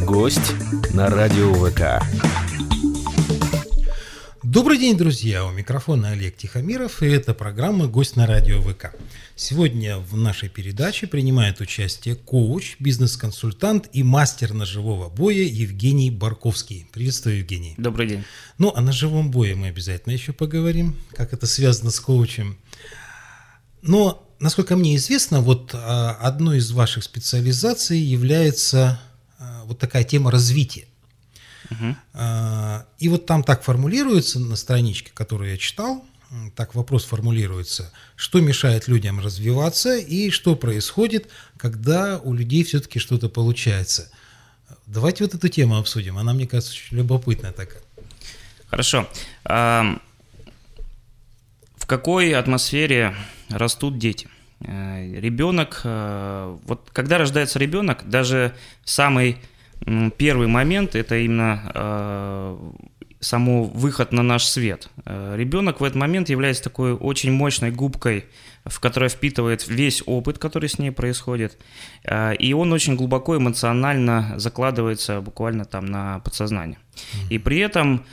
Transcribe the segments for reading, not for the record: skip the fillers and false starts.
Гость на радио ВК. Добрый день, друзья! У микрофона Олег Тихомиров, и это программа «Гость на радио ВК». Сегодня в нашей передаче принимает участие коуч, бизнес-консультант и мастер ножевого боя Евгений Барковский. Приветствую, Евгений. Добрый день. Ну, о ножевом бое мы обязательно еще поговорим, как это связано с коучем. Но, насколько мне известно, вот одной из ваших специализаций является вот такая тема развития. И вот там так формулируется на страничке, которую я читал, так вопрос формулируется: что мешает людям развиваться и что происходит, когда у людей все-таки что-то получается. Давайте вот эту тему обсудим, она, мне кажется, очень любопытная такая. Хорошо. В какой атмосфере растут дети? Ребенок, вот когда рождается ребенок, даже самый первый момент – это именно само выход на наш свет. Ребенок в этот момент является такой очень мощной губкой, в которой впитывает весь опыт, который с ней происходит, и он очень глубоко эмоционально закладывается буквально там на подсознание. И при этом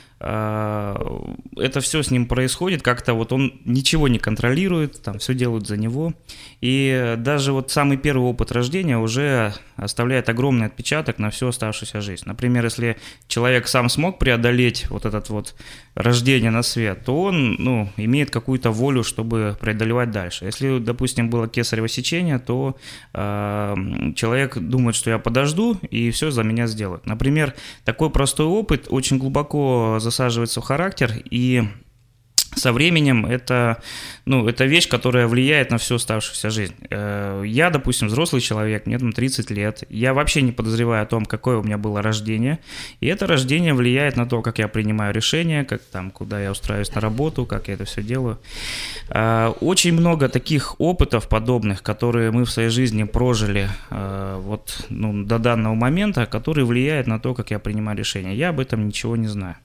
это все с ним происходит, как-то вот он ничего не контролирует, там все делают за него. И даже вот самый первый опыт рождения уже оставляет огромный отпечаток на всю оставшуюся жизнь. Например, если человек сам смог преодолеть вот этот вот рождение на свет, то он, имеет какую-то волю, чтобы преодолевать дальше. Если, допустим, было кесарево сечение, то человек думает, что я подожду, и все за меня сделают. Например, такой простой опыт очень глубоко засаживается в характер, и со временем это вещь, которая влияет на всю оставшуюся жизнь. Я, допустим, взрослый человек, мне там 30 лет, я вообще не подозреваю о том, какое у меня было рождение, и это рождение влияет на то, как я принимаю решения, куда я устраиваюсь на работу, как я это все делаю. Очень много таких опытов подобных, которые мы в своей жизни прожили до данного момента, которые влияют на то, как я принимаю решения. Я об этом ничего не знаю.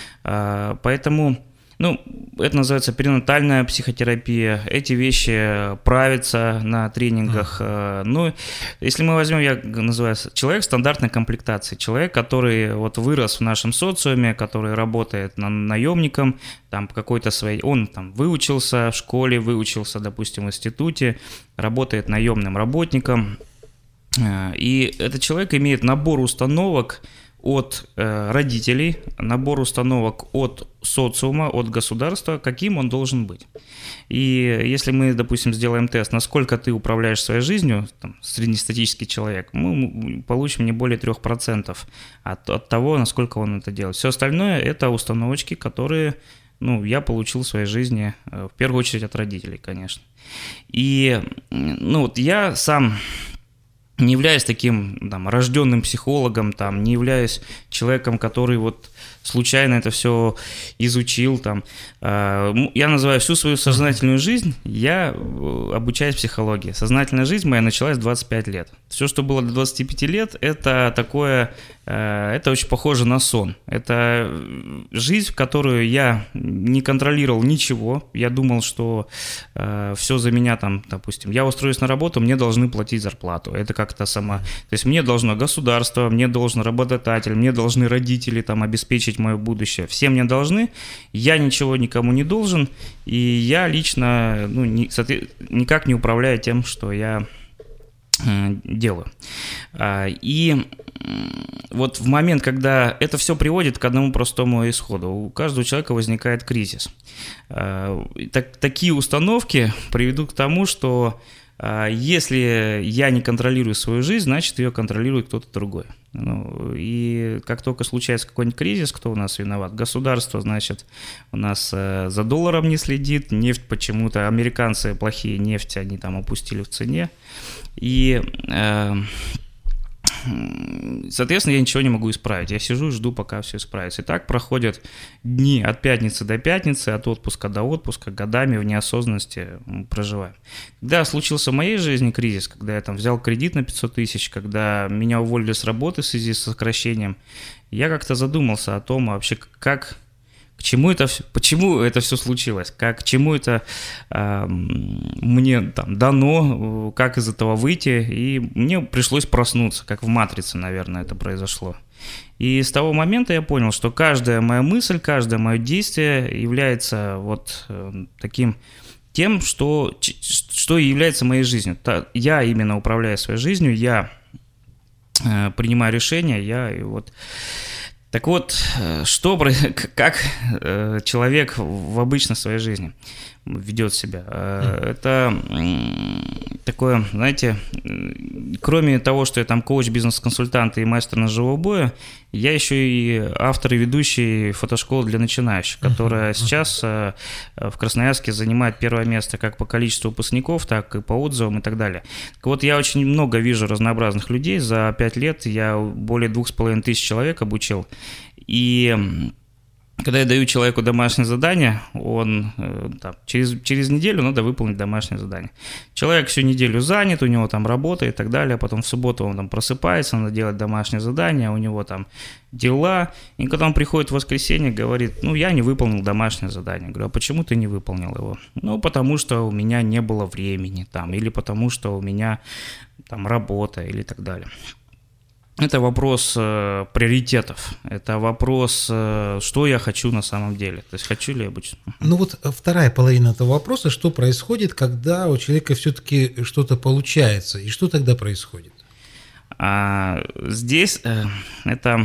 Поэтому это называется перинатальная психотерапия. Эти вещи правятся на тренингах. Если мы возьмем, я называю человек стандартной комплектации. Человек, который вот вырос в нашем социуме, который работает наемником, там какой-то своей, он там выучился в школе, выучился, допустим, в институте, работает наемным работником. И этот человек имеет набор установок от родителей, набор установок от социума, от государства, каким он должен быть. И если мы, допустим, сделаем тест, насколько ты управляешь своей жизнью, среднестатистический человек, мы получим не более 3% от того, насколько он это делает. Все остальное – это установочки, которые я получил в своей жизни, в первую очередь, от родителей, конечно. И я сам не являюсь таким рожденным психологом, не являюсь человеком, который случайно это все изучил. Я называю всю свою сознательную жизнь, я обучаюсь психологии. Сознательная жизнь моя началась в 25 лет. Все, что было до 25 лет, это очень похоже на сон. Это жизнь, в которую я не контролировал ничего. Я думал, что все за меня, допустим, я устроюсь на работу, мне должны платить зарплату. Это как-то То есть мне должно государство, мне должен работодатель, мне должны родители обеспечить мое будущее. Все мне должны, я ничего никому не должен, и я лично никак не управляю тем, что я делаю. И вот в момент, когда это все приводит к одному простому исходу, у каждого человека возникает кризис. Такие установки приведут к тому, что если я не контролирую свою жизнь, значит, ее контролирует кто-то другой. И как только случается какой-нибудь кризис, кто у нас виноват? Государство, значит, у нас за долларом не следит, нефть почему-то, американцы плохие, нефть они опустили в цене. И соответственно, я ничего не могу исправить. Я сижу и жду, пока все исправится. И так проходят дни от пятницы до пятницы, от отпуска до отпуска, годами в неосознанности проживаем. Когда случился в моей жизни кризис, когда я взял кредит на 500 тысяч, когда меня уволили с работы в связи с сокращением, я как-то задумался о том вообще, как почему это все случилось, к чему это мне там дано, как из этого выйти, и мне пришлось проснуться, как в «Матрице», наверное, это произошло. И с того момента я понял, что каждая моя мысль, каждое мое действие является вот таким тем, что является моей жизнью. Я именно управляю своей жизнью, я принимаю решения, Так вот, как человек в обычной своей жизни ведет себя. Это такое, знаете, кроме того, что я там коуч, бизнес-консультант и мастер ножевого боя, я еще и автор и ведущий фотошколы для начинающих, которая сейчас в Красноярске занимает первое место как по количеству выпускников, так и по отзывам и так далее. Так вот, я очень много вижу разнообразных людей. За 5 лет я более 2500 человек обучил. И когда я даю человеку домашнее задание, он через неделю надо выполнить домашнее задание. Человек всю неделю занят, у него там работа и так далее, потом в субботу он там просыпается, надо делать домашнее задание, у него там дела. И когда он приходит в воскресенье, говорит: я не выполнил домашнее задание. Я говорю: а почему ты не выполнил его? Потому что у меня не было времени там, или потому что у меня там работа, или так далее. Это вопрос приоритетов, это вопрос, что я хочу на самом деле, то есть хочу ли я быть. Вторая половина этого вопроса: что происходит, когда у человека все-таки что-то получается, и что тогда происходит? Здесь это,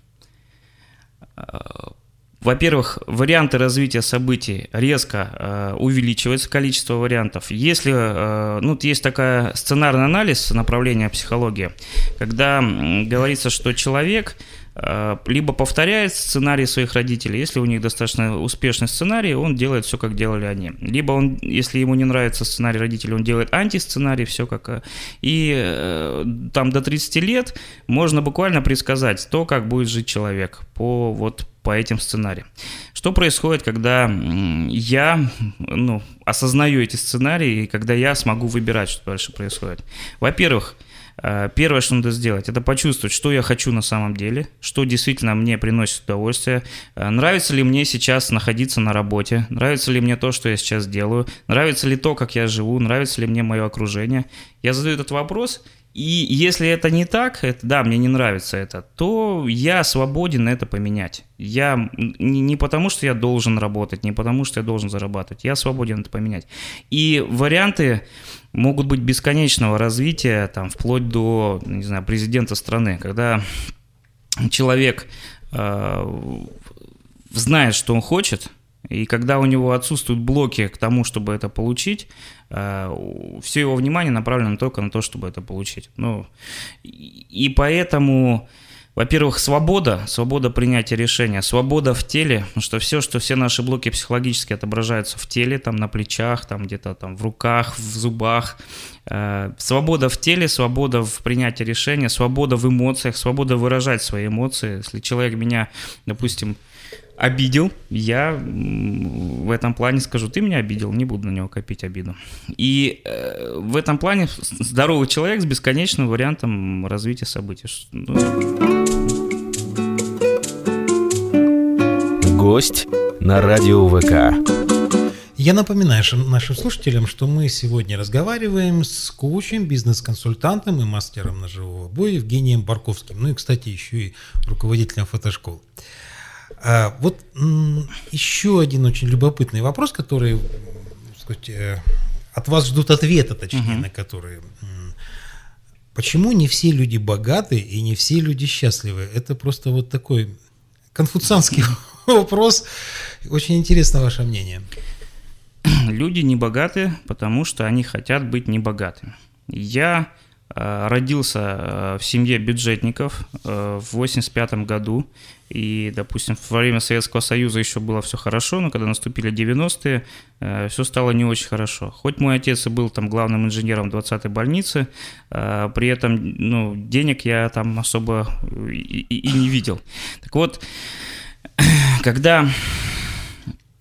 во-первых, варианты развития событий резко увеличивается, количество вариантов. Если, есть такая сценарный анализ направления психологии, когда говорится, что человек либо повторяет сценарий своих родителей, если у них достаточно успешный сценарий, он делает все, как делали они. Либо он, если ему не нравится сценарий родителей, он делает антисценарий, все как... И там до 30 лет можно буквально предсказать то, как будет жить человек по этим сценариям. Что происходит, когда я осознаю эти сценарии, и когда я смогу выбирать, что дальше происходит? Во-первых, первое, что надо сделать, это почувствовать, что я хочу на самом деле, что действительно мне приносит удовольствие, нравится ли мне сейчас находиться на работе, нравится ли мне то, что я сейчас делаю, нравится ли то, как я живу, нравится ли мне мое окружение. Я задаю этот вопрос, и если это не так, мне не нравится это, то я свободен это поменять. Я не потому, что я должен работать, не потому, что я должен зарабатывать, я свободен это поменять. И варианты могут быть бесконечного развития, вплоть до, президента страны, когда человек знает, что он хочет, и когда у него отсутствуют блоки к тому, чтобы это получить, все его внимание направлено только на то, чтобы это получить. И поэтому, во-первых, свобода принятия решения, свобода в теле, потому что все наши блоки психологически отображаются в теле, на плечах, где-то в руках, в зубах. Свобода в теле, свобода в принятии решения, свобода в эмоциях, свобода выражать свои эмоции. Если человек меня, допустим, обидел, я в этом плане скажу: ты меня обидел, не буду на него копить обиду. И в этом плане здоровый человек с бесконечным вариантом развития событий. Гость на радио ВК. Я напоминаю нашим слушателям, что мы сегодня разговариваем с коучем, бизнес-консультантом и мастером ножевого боя Евгением Барковским. И, кстати, еще и руководителем фотошколы. Еще один очень любопытный вопрос, который, от вас ждут ответа, точнее, на который. Почему не все люди богаты и не все люди счастливы? Это просто такой конфуцианский вопрос. Очень интересно ваше мнение. Люди не богаты, потому что они хотят быть не богатыми. Я родился в семье бюджетников в 1985 году, и, допустим, во время Советского Союза еще было все хорошо, но когда наступили 90-е, все стало не очень хорошо. Хоть мой отец и был главным инженером 20-й больницы, при этом денег я там особо и не видел. Так вот, когда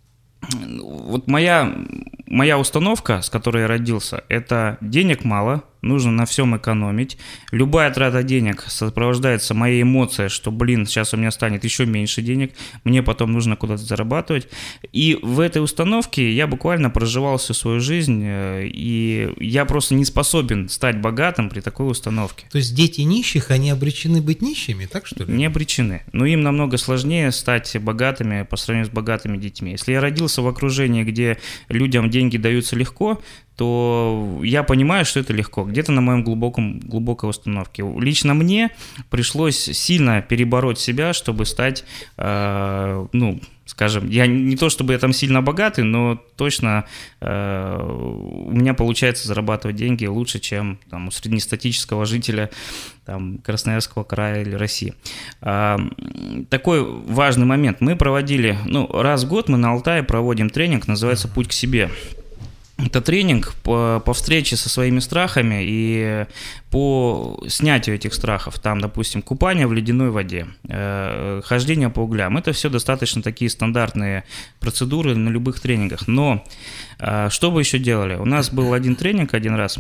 моя установка, с которой я родился, это денег мало, нужно на всем экономить. Любая трата денег сопровождается моей эмоцией, что, сейчас у меня станет еще меньше денег, мне потом нужно куда-то зарабатывать. И в этой установке я буквально проживал всю свою жизнь, и я просто не способен стать богатым при такой установке. То есть дети нищих, они обречены быть нищими, так что ли? Не обречены. Но им намного сложнее стать богатыми по сравнению с богатыми детьми. Если я родился в окружении, где людям деньги даются легко, то я понимаю, что это легко, где-то на моем глубокой установке. Лично мне пришлось сильно перебороть себя, чтобы стать, скажем, я не то чтобы я там сильно богатый, но точно у меня получается зарабатывать деньги лучше, чем там, у среднестатического жителя там, Красноярского края или России. Такой важный момент. Мы проводили, раз в год мы на Алтае проводим тренинг, называется «Путь к себе». Это тренинг по встрече со своими страхами и по снятию этих страхов. Там, допустим, купание в ледяной воде, хождение по углям. Это все достаточно такие стандартные процедуры на любых тренингах. Но что вы еще делали? У нас был один тренинг один раз.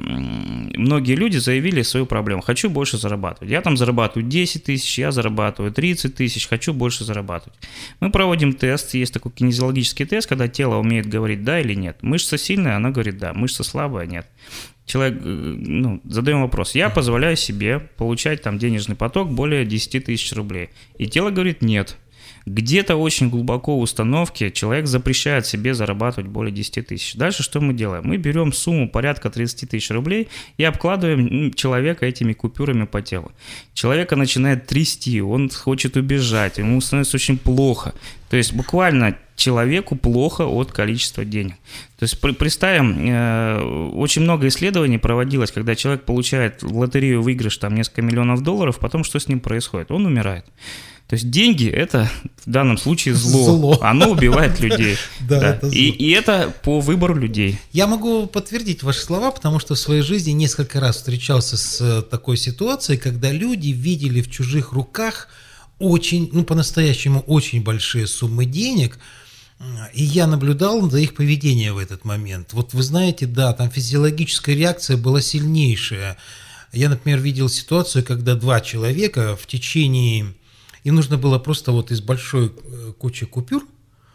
Многие люди заявили свою проблему. Хочу больше зарабатывать. Я там зарабатываю 10 тысяч, я зарабатываю 30 тысяч, хочу больше зарабатывать. Мы проводим тест. Есть такой кинезиологический тест, когда тело умеет говорить да или нет. Мышца сильная, она говорит да. Мышца слабая, нет. Человек, задаем вопрос, я позволяю себе получать там денежный поток более 10 тысяч рублей. И тело говорит нет. Где-то очень глубоко в установке человек запрещает себе зарабатывать более 10 тысяч. Дальше что мы делаем? Мы берем сумму порядка 30 тысяч рублей и обкладываем человека этими купюрами по телу. Человека начинает трясти, он хочет убежать, ему становится очень плохо. То есть буквально человеку плохо от количества денег. То есть представим, очень много исследований проводилось, когда человек получает в лотерею выигрыш там несколько миллионов долларов, потом что с ним происходит? Он умирает. То есть деньги – это в данном случае зло. Оно убивает людей. Да, это зло. И это по выбору людей. Я могу подтвердить ваши слова, потому что в своей жизни несколько раз встречался с такой ситуацией, когда люди видели в чужих руках очень, по-настоящему очень большие суммы денег, и я наблюдал за их поведение в этот момент. Вот вы знаете, да, там физиологическая реакция была сильнейшая. Я, например, видел ситуацию, когда два человека в течение... Им нужно было просто вот из большой кучи купюр,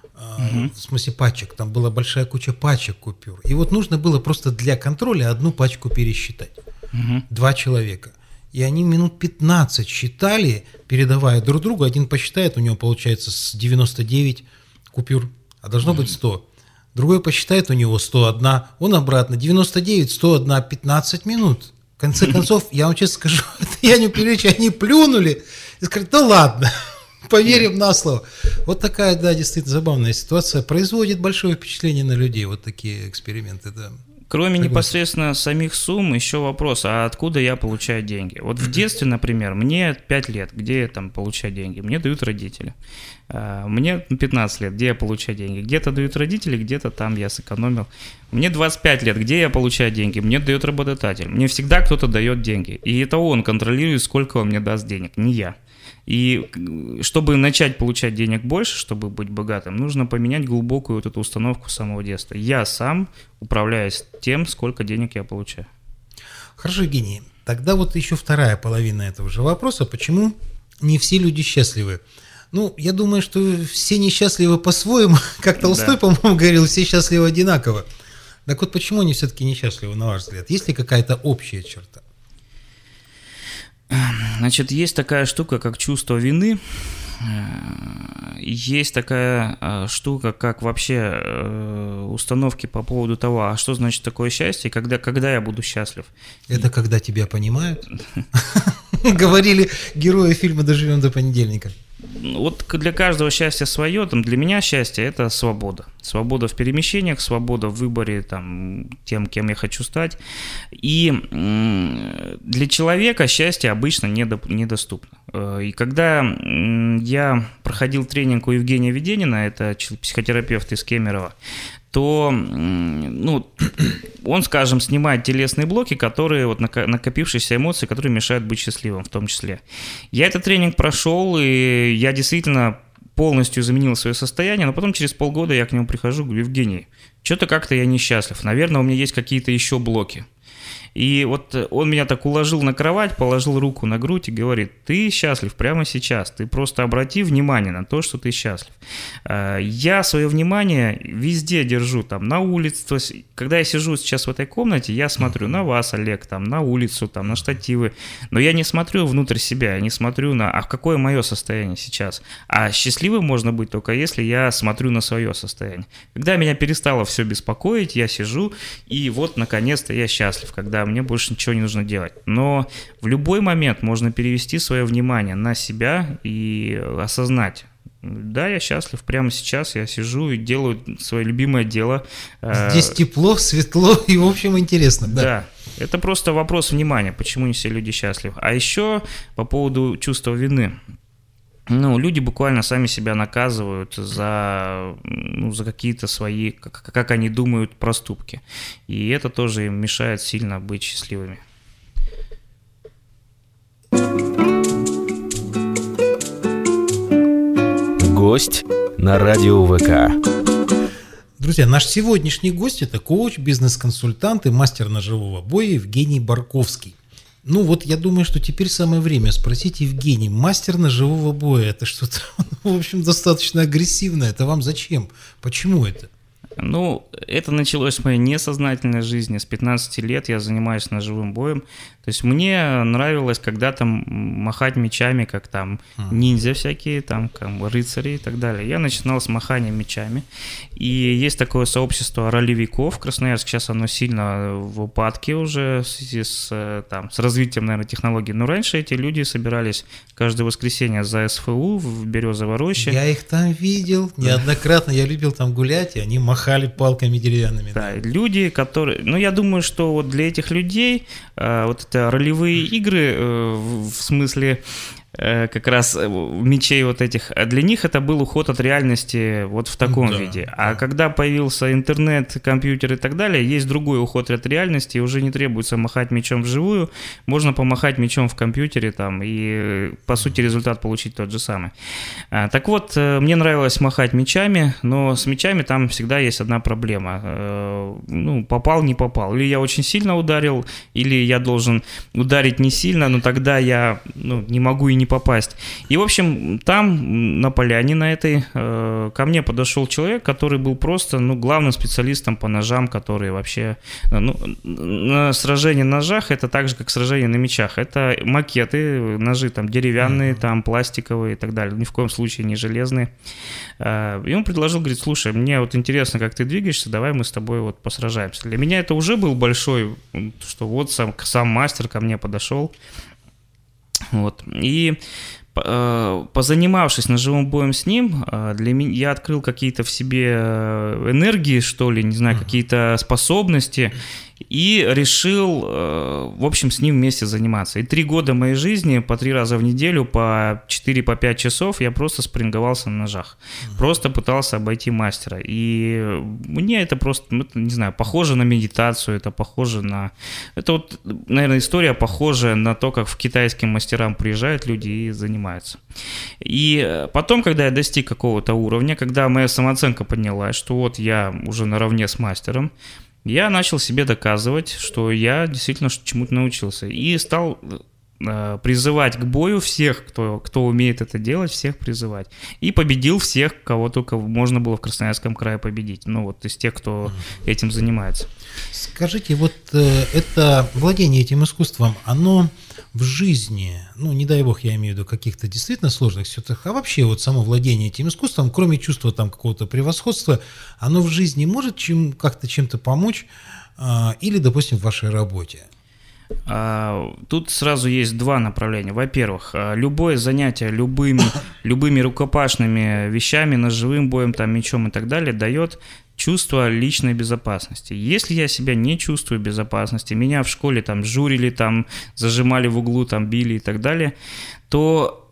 в смысле пачек, там была большая куча пачек купюр, и вот нужно было просто для контроля одну пачку пересчитать. Два человека. И они минут 15 считали, передавая друг другу. Один посчитает, у него получается 99 купюр, а должно быть 100. Другой посчитает, у него 101, он обратно, 99, 101, 15 минут. В конце концов, я вам честно скажу, я не преувеличиваю, они плюнули и сказали, да ладно, поверим на слово. Вот такая, да, действительно забавная ситуация. Производит большое впечатление на людей, вот такие эксперименты, да. Кроме непосредственно самих сумм, еще вопрос, а откуда я получаю деньги? Вот в детстве, например, мне 5 лет, где я там получаю деньги? Мне дают родители. Мне 15 лет, где я получаю деньги? Где-то дают родители, где-то там я сэкономил. Мне 25 лет, где я получаю деньги? Мне дает работодатель. Мне всегда кто-то дает деньги. И это он контролирует, сколько он мне даст денег, не я. И чтобы начать получать денег больше, чтобы быть богатым, нужно поменять глубокую вот эту установку с самого детства. Я сам управляюсь тем, сколько денег я получаю. Хорошо, Евгений. Тогда вот еще вторая половина этого же вопроса. Почему не все люди счастливы? Я думаю, что все несчастливы по-своему. Как Толстой, по-моему, говорил, все счастливы одинаково. Так вот, почему они все-таки несчастливы, на ваш взгляд? Есть ли какая-то общая черта? Значит, есть такая штука, как чувство вины, есть такая штука, как вообще установки по поводу того, а что значит такое счастье, когда я буду счастлив. Это когда тебя понимают? Говорили герои фильма «Доживем до понедельника». Вот для каждого счастье свое. Для меня счастье – это свобода. Свобода в перемещениях, свобода в выборе тем, кем я хочу стать. И для человека счастье обычно недоступно. И когда я проходил тренинг у Евгения Веденина, это психотерапевт из Кемерово, то он, скажем, снимает телесные блоки, которые, вот накопившиеся эмоции, которые мешают быть счастливым в том числе. Я этот тренинг прошел, и я действительно полностью изменил свое состояние, но потом через полгода я к нему прихожу, говорю, Евгений, что-то как-то я несчастлив, наверное, у меня есть какие-то еще блоки. И вот он меня так уложил на кровать, положил руку на грудь и говорит: ты счастлив прямо сейчас, ты просто обрати внимание на то, что ты счастлив. Я свое внимание везде держу, там, на улице. То есть, когда я сижу сейчас в этой комнате, я смотрю на вас, Олег, там, на улицу, там, на штативы, но я не смотрю внутрь себя, я не смотрю на, а какое мое состояние сейчас. А счастливым можно быть только если я смотрю на свое состояние. Когда меня перестало все беспокоить, я сижу, и вот, наконец-то, я счастлив, когда мне больше ничего не нужно делать. Но в любой момент можно перевести свое внимание на себя и осознать: да, я счастлив, прямо сейчас я сижу и делаю свое любимое дело. Здесь тепло, светло и, в общем, интересно. Да, это просто вопрос внимания, почему не все люди счастливы. А еще по поводу чувства вины. Люди буквально сами себя наказывают за какие-то свои, как они думают, проступки. И это тоже им мешает сильно быть счастливыми. Гость на радио ВК. Друзья, наш сегодняшний гость – это коуч, бизнес-консультант и мастер ножевого боя Евгений Барковский. Я думаю, что теперь самое время спросить: Евгений, мастер ножевого боя – это что-то, в общем, достаточно агрессивное. Это вам зачем? Почему это? Это началось в моей несознательной жизни. С 15 лет я занимаюсь ножевым боем. То есть мне нравилось когда-то махать мечами, как там ниндзя всякие, там рыцари и так далее. Я начинал с махания мечами. И есть такое сообщество ролевиков в Красноярске. Сейчас оно сильно в упадке уже в связи с развитием, наверное, технологий. Но раньше эти люди собирались каждое воскресенье за СФУ в Березовой роще. Я их там видел неоднократно. Я любил там гулять, и они махали палками деревянными. Да, люди, которые... я думаю, что вот для этих людей это ролевые игры, в смысле как раз мечей вот этих, для них это был уход от реальности вот в таком виде. А когда появился интернет, компьютер и так далее, есть другой уход от реальности, и уже не требуется махать мечом вживую, можно помахать мечом в компьютере и по сути результат получить тот же самый. Так вот, мне нравилось махать мечами, но с мечами там всегда есть одна проблема. Попал, не попал. Или я очень сильно ударил, или я должен ударить не сильно, но тогда я не могу и не попасть. И, в общем, там, на поляне на этой, ко мне подошел человек, который был просто, главным специалистом по ножам, который вообще... сражение на ножах — это так же, как сражение на мечах. Это макеты, ножи там деревянные, там пластиковые и так далее. Ни в коем случае не железные. И он предложил, говорит: слушай, мне вот интересно, как ты двигаешься, давай мы с тобой вот посражаемся. Для меня это уже был большой, что вот сам мастер ко мне подошел. И позанимавшись ножевым боем с ним, я открыл какие-то в себе энергии, что ли, не знаю, какие-то способности, и решил, в общем, с ним вместе заниматься. И 3 года моей жизни, по 3 раза в неделю, по 4-5 часов я просто спринговался на ножах. Просто пытался обойти мастера. И мне это просто, не знаю, похоже на медитацию, это похоже на... Это вот, наверное, история похожая на то, как в китайским мастерам приезжают люди и занимаются. И потом, когда я достиг какого-то уровня, когда моя самооценка поднялась, что вот я уже наравне с мастером, я начал себе доказывать, что я действительно чему-то научился. И стал призывать к бою всех, кто умеет это делать, всех призывать. И победил всех, кого только можно было в Красноярском крае победить. Из тех, кто этим занимается. Скажите, вот это владение этим искусством, оно в жизни, не дай бог, я имею в виду каких-то действительно сложных ситуациях, а вообще вот само владение этим искусством, кроме чувства там какого-то превосходства, оно в жизни может как-то чем-то помочь или, допустим, в вашей работе? Тут сразу есть 2 направления. Во-первых, любое занятие любыми рукопашными вещами, ножевым боем, мечом и так далее, дает чувство личной безопасности. Если я себя не чувствую безопасности, меня в школе журили, зажимали в углу, били и так далее, то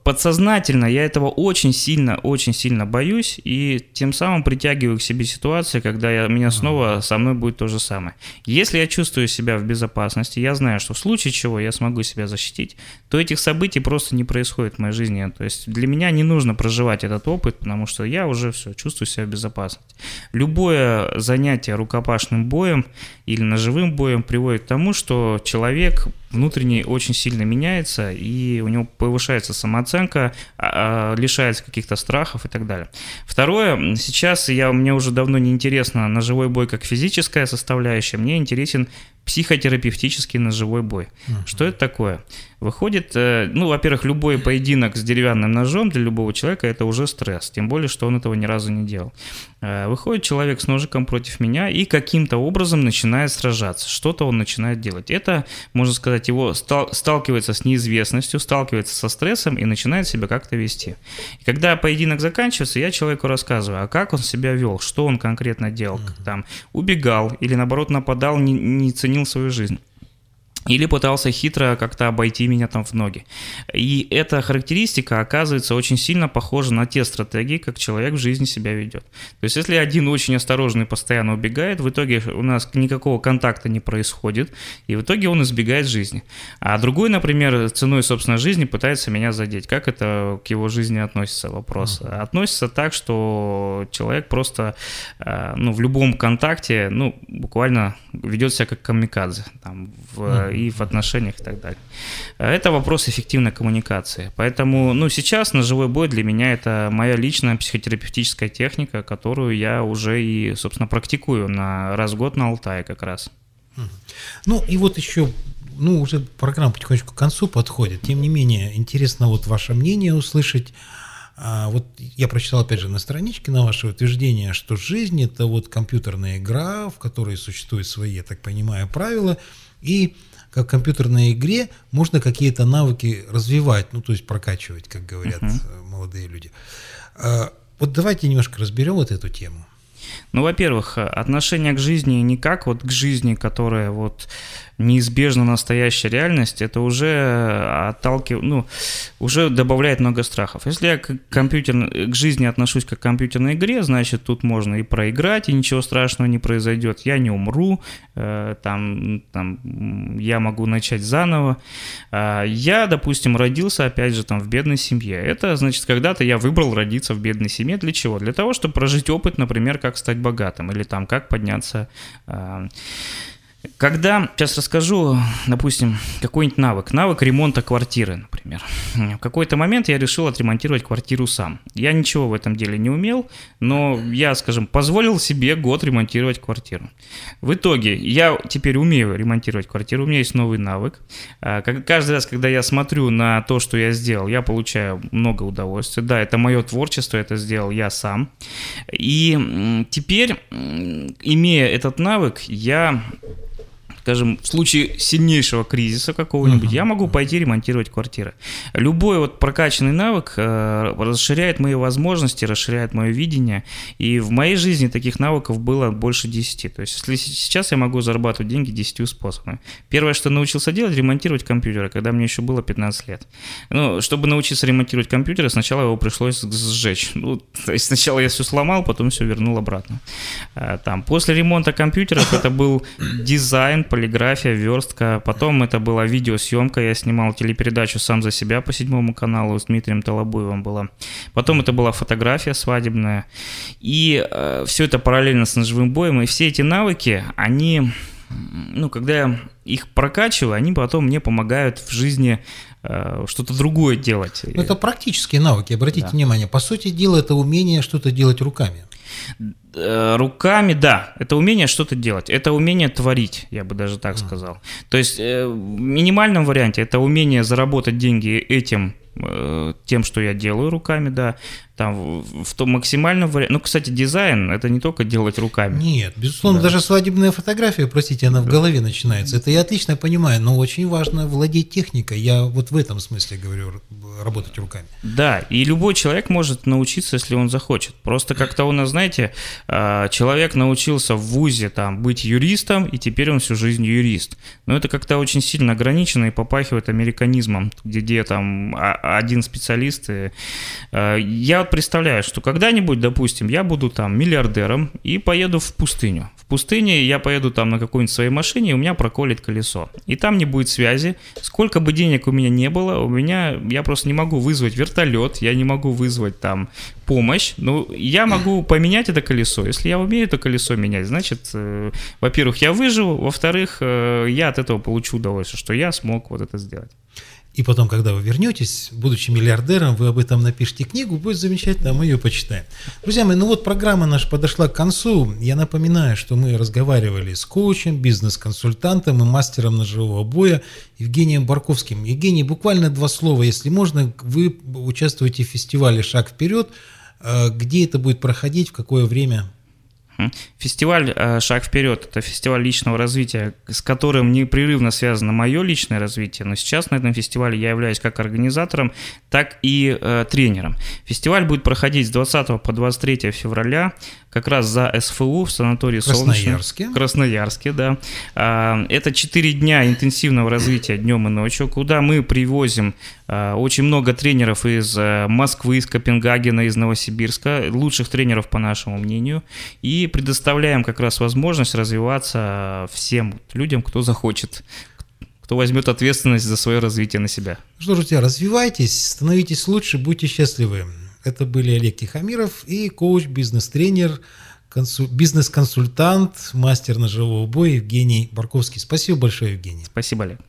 подсознательно я этого очень сильно боюсь, и тем самым притягиваю к себе ситуации, когда меня снова со мной будет то же самое. Если я чувствую себя в безопасности, я знаю, что в случае чего я смогу себя защитить, то этих событий просто не происходит в моей жизни. То есть для меня не нужно проживать этот опыт, потому что я уже все чувствую себя в безопасности. Любое занятие рукопашным боем или ножевым боем приводит к тому, что человек внутренне очень сильно меняется, и у него повышается самооценка, лишается каких-то страхов и так далее. Второе, сейчас мне уже давно не интересно ножевой бой как физическая составляющая, мне интересен психотерапевтический ножевой бой. Что это такое? Выходит, во-первых, любой поединок с деревянным ножом для любого человека – это уже стресс, тем более, что он этого ни разу не делал. Выходит человек с ножиком против меня и каким-то образом начинает сражаться, что-то он начинает делать. Это, можно сказать, его сталкивается с неизвестностью, сталкивается со стрессом и начинает себя как-то вести. И когда поединок заканчивается, я человеку рассказываю, а как он себя вел, что он конкретно делал, там, убегал или, наоборот, нападал, не ценил свою жизнь. Или пытался хитро как-то обойти меня там в ноги. И эта характеристика оказывается очень сильно похожа на те стратегии, как человек в жизни себя ведет. То есть если один очень осторожный постоянно убегает, в итоге у нас никакого контакта не происходит, и в итоге он избегает жизни. А другой, например, ценой собственной жизни пытается меня задеть. Как это к его жизни относится? Вопрос. Относится так, что человек просто в любом контакте буквально ведет себя как камикадзе там, и в отношениях и так далее. Это вопрос эффективной коммуникации. Поэтому сейчас ножевой бой для меня это моя личная психотерапевтическая техника, которую я уже и, собственно, практикую раз в год на Алтае как раз. И вот еще, уже программа потихонечку к концу подходит. Тем не менее, интересно вот ваше мнение услышать. Вот я прочитал, опять же, на страничке на ваше утверждение, что жизнь – это вот компьютерная игра, в которой существуют свои, я так понимаю, правила, и как в компьютерной игре можно какие-то навыки развивать, то есть прокачивать, как говорят молодые люди. Вот давайте немножко разберем вот эту тему. Во-первых, отношение к жизни не как вот к жизни, которая вот неизбежно настоящая реальность, это уже уже добавляет много страхов. Если я к жизни отношусь как к компьютерной игре, значит, тут можно и проиграть, и ничего страшного не произойдет. Я не умру, я могу начать заново. Я, допустим, родился, опять же, в бедной семье. Это, значит, когда-то я выбрал родиться в бедной семье. Для чего? Для того, чтобы прожить опыт, например, как стать богатым, или как подняться. Сейчас расскажу, допустим, какой-нибудь навык ремонта квартиры, например. В какой-то момент я решил отремонтировать квартиру сам. Я ничего в этом деле не умел, но я, позволил себе год ремонтировать квартиру. В итоге я теперь умею ремонтировать квартиру, у меня есть новый навык. Каждый раз, когда я смотрю на то, что я сделал, я получаю много удовольствия. Да, это мое творчество, это сделал я сам. И теперь, имея этот навык, я... в случае сильнейшего кризиса какого-нибудь, я могу пойти ремонтировать квартиры. Любой прокачанный навык расширяет мои возможности, расширяет мое видение. И в моей жизни таких навыков было больше 10. То есть, если сейчас я могу зарабатывать деньги 10 способами. Первое, что научился делать, ремонтировать компьютеры, когда мне еще было 15 лет. Чтобы научиться ремонтировать компьютеры, сначала его пришлось сжечь. То есть, сначала я все сломал, потом все вернул обратно. После ремонта компьютеров это был дизайн, полиграфия, верстка. Потом это была видеосъемка. Я снимал телепередачу «Сам за себя» по 7 каналу с Дмитрием Толобуевым была. Потом это была фотография свадебная. И все это параллельно с ножевым боем. И все эти навыки, они, когда я их прокачиваю, они потом мне помогают в жизни что-то другое делать. Это практические навыки, обратите внимание. По сути дела, это умение что-то делать руками. Руками, да, это умение что-то делать, это умение творить, я бы даже так сказал. То есть в минимальном варианте это умение заработать деньги тем, что я делаю руками, да, в том максимальном варианте. Кстати, дизайн – это не только делать руками. Нет, безусловно, даже свадебная фотография, простите, она в голове начинается. Это я отлично понимаю, но очень важно владеть техникой. Я вот в этом смысле говорю, работать руками. Да, и любой человек может научиться, если он захочет. Просто как-то у нас, знаете, человек научился в вузе быть юристом, и теперь он всю жизнь юрист. Но это как-то очень сильно ограничено и попахивает американизмом, где один специалист. Я вот представляю, что когда-нибудь, допустим, я буду там миллиардером и поеду в пустыню. В пустыне я поеду там на какой-нибудь своей машине, и у меня проколет колесо. И там не будет связи. Сколько бы денег у меня не было, я просто не могу вызвать вертолет, я не могу вызвать там помощь. Ну, я могу поменять это колесо. Если я умею это колесо менять, значит, во-первых, я выживу, во-вторых, я от этого получу удовольствие, что я смог вот это сделать. И потом, когда вы вернетесь, будучи миллиардером, вы об этом напишите книгу, будет замечательно, мы ее почитаем. Друзья мои, ну вот программа наша подошла к концу. Я напоминаю, что мы разговаривали с коучем, бизнес-консультантом и мастером ножевого боя Евгением Барковским. Евгений, буквально 2 слова, если можно. Вы участвуете в фестивале «Шаг вперед». Где это будет проходить, в какое время? Фестиваль «Шаг вперед» – это фестиваль личного развития, с которым непрерывно связано мое личное развитие, но сейчас на этом фестивале я являюсь как организатором, так и тренером. Фестиваль будет проходить с 20 по 23 февраля, как раз за СФУ в санатории «Солнечный». Красноярске, да. Это 4 дня интенсивного развития днем и ночью, куда мы привозим очень много тренеров из Москвы, из Копенгагена, из Новосибирска, лучших тренеров, по нашему мнению, и предоставляем как раз возможность развиваться всем людям, кто захочет, кто возьмет ответственность за свое развитие на себя. Что ж, друзья, развивайтесь, становитесь лучше, будьте счастливы. Это были Олег Тихомиров и коуч, бизнес-тренер, бизнес-консультант, мастер ножевого боя Евгений Барковский. Спасибо большое, Евгений. Спасибо, Олег.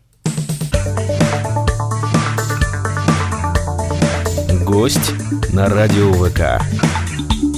Гость на радио ВК.